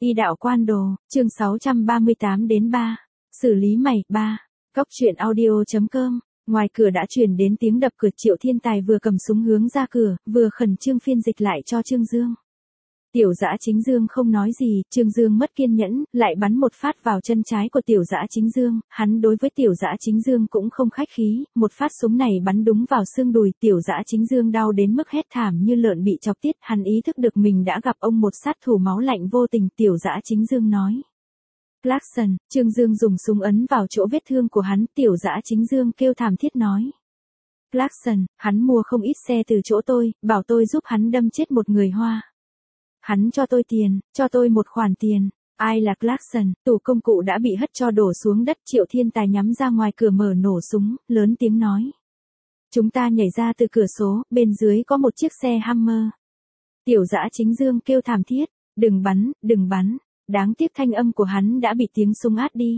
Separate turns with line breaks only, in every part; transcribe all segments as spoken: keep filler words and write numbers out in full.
Y đạo quan đồ, chương sáu trăm ba mươi tám đến ba. Xử lý mày, ba. Cốc truyện audio.com. Ngoài cửa đã truyền đến tiếng đập cửa. Triệu Thiên Tài vừa cầm súng hướng ra cửa, vừa khẩn trương phiên dịch lại cho Trương Dương. Tiểu Dã Chính Dương không nói gì, Trương Dương mất kiên nhẫn, lại bắn một phát vào chân trái của Tiểu Dã Chính Dương, hắn đối với Tiểu Dã Chính Dương cũng không khách khí, một phát súng này bắn đúng vào xương đùi, Tiểu Dã Chính Dương đau đến mức hét thảm như lợn bị chọc tiết, hắn ý thức được mình đã gặp ông một sát thủ máu lạnh vô tình, Tiểu Dã Chính Dương nói. Clarkson, Trương Dương dùng súng ấn vào chỗ vết thương của hắn, Tiểu Dã Chính Dương kêu thảm thiết nói. Clarkson, hắn mua không ít xe từ chỗ tôi, bảo tôi giúp hắn đâm chết một người Hoa. Hắn cho tôi tiền, cho tôi một khoản tiền. Ai là Clarkson? Tủ công cụ đã bị hất cho đổ xuống đất. Triệu Thiên Tài nhắm ra ngoài cửa mở nổ súng, lớn tiếng nói. Chúng ta nhảy ra từ cửa số, bên dưới có một chiếc xe Hammer. Tiểu Dã Chính Dương kêu thảm thiết. Đừng bắn, đừng bắn. Đáng tiếc thanh âm của hắn đã bị tiếng súng át đi.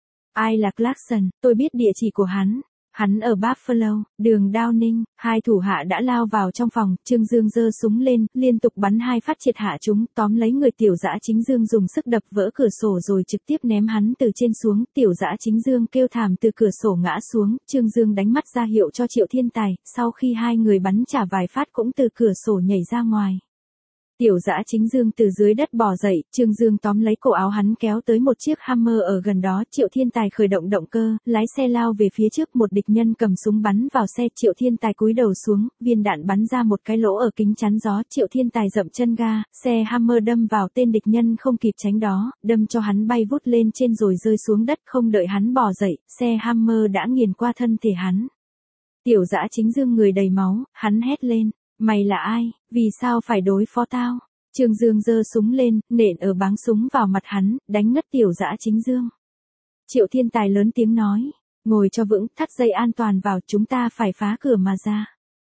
Ai là Clarkson? Tôi biết địa chỉ của hắn. Hắn ở Buffalo, đường Downing. Hai thủ hạ đã lao vào trong phòng, Trương Dương giơ súng lên, liên tục bắn hai phát triệt hạ chúng, tóm lấy người Tiểu Dã Chính Dương dùng sức đập vỡ cửa sổ rồi trực tiếp ném hắn từ trên xuống, Tiểu Dã Chính Dương kêu thảm từ cửa sổ ngã xuống, Trương Dương đánh mắt ra hiệu cho Triệu Thiên Tài, sau khi hai người bắn trả vài phát cũng từ cửa sổ nhảy ra ngoài. Tiểu Dã Chính Dương từ dưới đất bò dậy, Trương Dương tóm lấy cổ áo hắn kéo tới một chiếc Hammer ở gần đó, Triệu Thiên Tài khởi động động cơ, lái xe lao về phía trước, một địch nhân cầm súng bắn vào xe, Triệu Thiên Tài cúi đầu xuống, viên đạn bắn ra một cái lỗ ở kính chắn gió, Triệu Thiên Tài dậm chân ga, xe Hammer đâm vào tên địch nhân không kịp tránh đó, đâm cho hắn bay vút lên trên rồi rơi xuống đất, không đợi hắn bò dậy, xe Hammer đã nghiền qua thân thể hắn. Tiểu Dã Chính Dương người đầy máu, hắn hét lên. Mày là ai, vì sao phải đối phó tao? Trương Dương giơ súng lên, nện ở báng súng vào mặt hắn, đánh ngất Tiểu Dã Chính Dương. Triệu Thiên Tài lớn tiếng nói, ngồi cho vững, thắt dây an toàn vào, chúng ta phải phá cửa mà ra.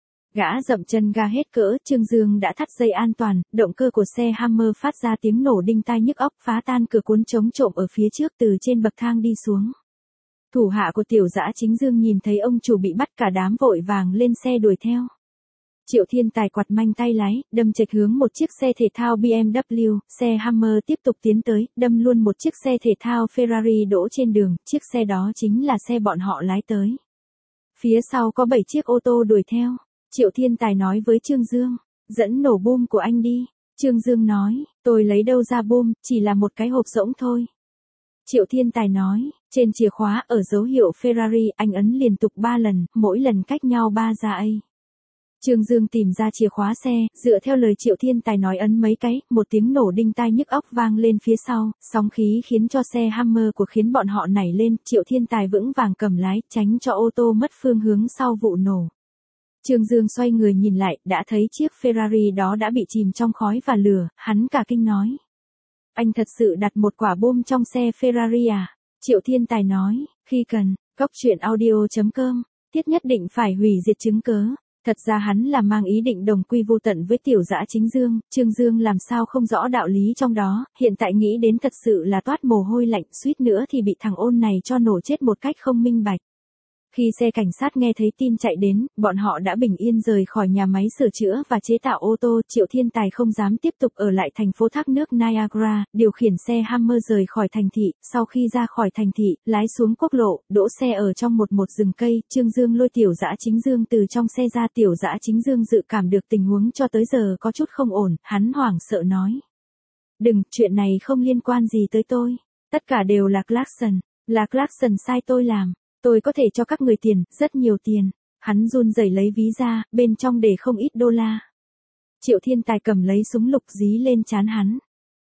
Gã dậm chân ga hết cỡ, Trương Dương đã thắt dây an toàn, động cơ của xe Hammer phát ra tiếng nổ đinh tai nhức óc, phá tan cửa cuốn chống trộm ở phía trước, từ trên bậc thang đi xuống. Thủ hạ của Tiểu Dã Chính Dương nhìn thấy ông chủ bị bắt, cả đám vội vàng lên xe đuổi theo. Triệu Thiên Tài quạt manh tay lái, đâm chệch hướng một chiếc xe thể thao bê em vê, xe Hammer tiếp tục tiến tới, đâm luôn một chiếc xe thể thao Ferrari đỗ trên đường, chiếc xe đó chính là xe bọn họ lái tới. Phía sau có bảy chiếc ô tô đuổi theo. Triệu Thiên Tài nói với Trương Dương, dẫn nổ bom của anh đi. Trương Dương nói, tôi lấy đâu ra bom, chỉ là một cái hộp rỗng thôi. Triệu Thiên Tài nói, trên chìa khóa ở dấu hiệu Ferrari, anh ấn liên tục ba lần, mỗi lần cách nhau ba giây. Trương Dương tìm ra chìa khóa xe, dựa theo lời Triệu Thiên Tài nói ấn mấy cái, một tiếng nổ đinh tai nhức óc vang lên phía sau, sóng khí khiến cho xe Hammer của khiến bọn họ nảy lên, Triệu Thiên Tài vững vàng cầm lái, tránh cho ô tô mất phương hướng sau vụ nổ. Trương Dương xoay người nhìn lại, đã thấy chiếc Ferrari đó đã bị chìm trong khói và lửa, hắn cả kinh nói. Anh thật sự đặt một quả bom trong xe Ferrari à? Triệu Thiên Tài nói, khi cần, cốc truyện audio.com, thiết nhất định phải hủy diệt chứng cớ. Thật ra hắn là mang ý định đồng quy vô tận với Tiểu Dã Chính Dương, Trương Dương làm sao không rõ đạo lý trong đó, hiện tại nghĩ đến thật sự là toát mồ hôi lạnh, suýt nữa thì bị thằng ôn này cho nổ chết một cách không minh bạch. Khi xe cảnh sát nghe thấy tin chạy đến, bọn họ đã bình yên rời khỏi nhà máy sửa chữa và chế tạo ô tô, Triệu Thiên Tài không dám tiếp tục ở lại thành phố thác nước Niagara, điều khiển xe Hammer rời khỏi thành thị, sau khi ra khỏi thành thị, lái xuống quốc lộ, đỗ xe ở trong một một rừng cây, Trương Dương lôi Tiểu Dã Chính Dương từ trong xe ra, Tiểu Dã Chính Dương dự cảm được tình huống cho tới giờ có chút không ổn, hắn hoảng sợ nói. Đừng, chuyện này không liên quan gì tới tôi, tất cả đều là Clarkson, là Clarkson sai tôi làm. Tôi có thể cho các người tiền, rất nhiều tiền. Hắn run rẩy lấy ví ra, bên trong để không ít đô la. Triệu Thiên Tài cầm lấy súng lục dí lên trán hắn.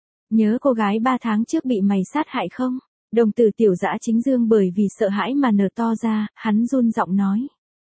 Nhớ cô gái ba tháng trước bị mày sát hại không? Đồng tử Tiểu Dã Chính Dương bởi vì sợ hãi mà nở to ra, hắn run giọng nói.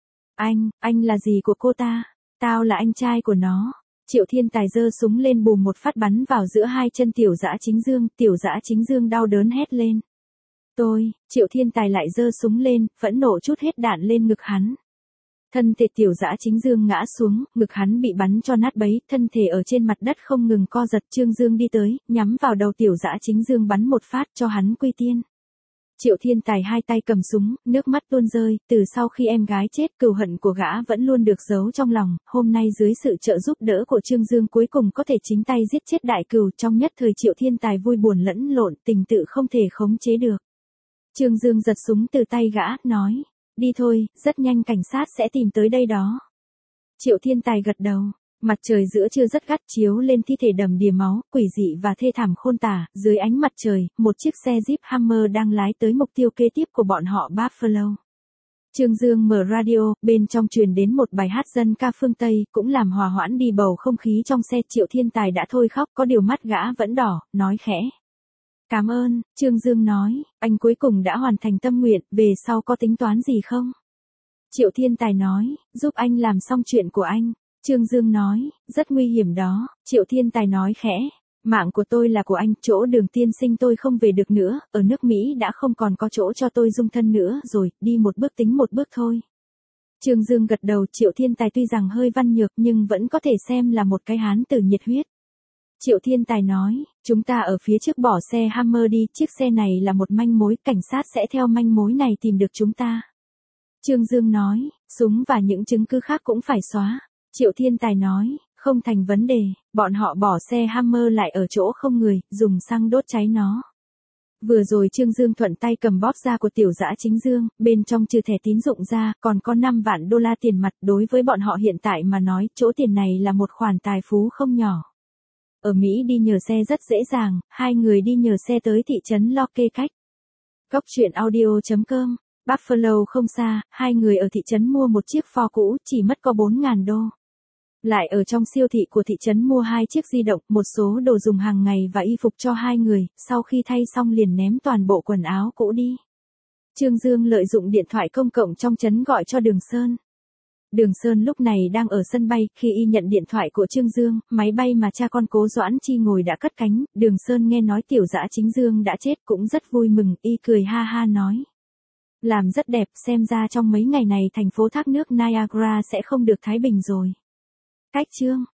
Anh, anh là gì của cô ta? Tao là anh trai của nó. Triệu Thiên Tài giơ súng lên bùm một phát bắn vào giữa hai chân Tiểu Dã Chính Dương, Tiểu Dã Chính Dương đau đớn hét lên. Tôi, Triệu Thiên Tài lại giơ súng lên, phẫn nộ chút hết đạn lên ngực hắn. Thân thể Tiểu Dã Chính Dương ngã xuống, ngực hắn bị bắn cho nát bấy, thân thể ở trên mặt đất không ngừng co giật, Trương Dương đi tới, nhắm vào đầu Tiểu Dã Chính Dương bắn một phát cho hắn quy tiên. Triệu Thiên Tài hai tay cầm súng, nước mắt tuôn rơi, từ sau khi em gái chết, cừu hận của gã vẫn luôn được giấu trong lòng, hôm nay dưới sự trợ giúp đỡ của Trương Dương cuối cùng có thể chính tay giết chết đại cừu, trong nhất thời Triệu Thiên Tài vui buồn lẫn lộn, tình tự không thể khống chế được. Trương Dương giật súng từ tay gã, nói, đi thôi, rất nhanh cảnh sát sẽ tìm tới đây đó. Triệu Thiên Tài gật đầu. Mặt trời giữa trưa rất gắt chiếu lên thi thể đầm đìa máu, quỷ dị và thê thảm khôn tả, dưới ánh mặt trời, một chiếc xe Jeep Hammer đang lái tới mục tiêu kế tiếp của bọn họ Buffalo. Trương Dương mở radio, bên trong truyền đến một bài hát dân ca phương Tây, cũng làm hòa hoãn đi bầu không khí trong xe. Triệu Thiên Tài đã thôi khóc, có điều mắt gã vẫn đỏ, nói khẽ. Cảm ơn, Trương Dương nói, anh cuối cùng đã hoàn thành tâm nguyện, về sau có tính toán gì không? Triệu Thiên Tài nói, giúp anh làm xong chuyện của anh. Trương Dương nói, rất nguy hiểm đó. Triệu Thiên Tài nói khẽ, mạng của tôi là của anh, chỗ Đường tiên sinh tôi không về được nữa, ở nước Mỹ đã không còn có chỗ cho tôi dung thân nữa rồi, đi một bước tính một bước thôi. Trương Dương gật đầu. Triệu Thiên Tài tuy rằng hơi văn nhược nhưng vẫn có thể xem là một cái hán tử nhiệt huyết. Triệu Thiên Tài nói, chúng ta ở phía trước bỏ xe Hammer đi, chiếc xe này là một manh mối, cảnh sát sẽ theo manh mối này tìm được chúng ta. Trương Dương nói, súng và những chứng cứ khác cũng phải xóa. Triệu Thiên Tài nói, không thành vấn đề, bọn họ bỏ xe Hammer lại ở chỗ không người, dùng xăng đốt cháy nó. Vừa rồi Trương Dương thuận tay cầm bóp ra của Tiểu Dã Chính Dương, bên trong trừ thẻ tín dụng ra, còn có năm vạn đô la tiền mặt. Đối với bọn họ hiện tại mà nói, chỗ tiền này là một khoản tài phú không nhỏ. Ở Mỹ đi nhờ xe rất dễ dàng, hai người đi nhờ xe tới thị trấn Locke cách. Góc truyện audio chấm com. Buffalo không xa, hai người ở thị trấn mua một chiếc Ford cũ, chỉ mất có bốn ngàn đô. Lại ở trong siêu thị của thị trấn mua hai chiếc di động, một số đồ dùng hàng ngày và y phục cho hai người, sau khi thay xong liền ném toàn bộ quần áo cũ đi. Trương Dương lợi dụng điện thoại công cộng trong trấn gọi cho Đường Sơn. Đường Sơn lúc này đang ở sân bay, khi y nhận điện thoại của Trương Dương, máy bay mà cha con Cố Doãn Chi ngồi đã cất cánh, Đường Sơn nghe nói Tiểu Dã Chính Dương đã chết cũng rất vui mừng, y cười ha ha nói. Làm rất đẹp, xem ra trong mấy ngày này thành phố thác nước Niagara sẽ không được thái bình rồi. Cách chương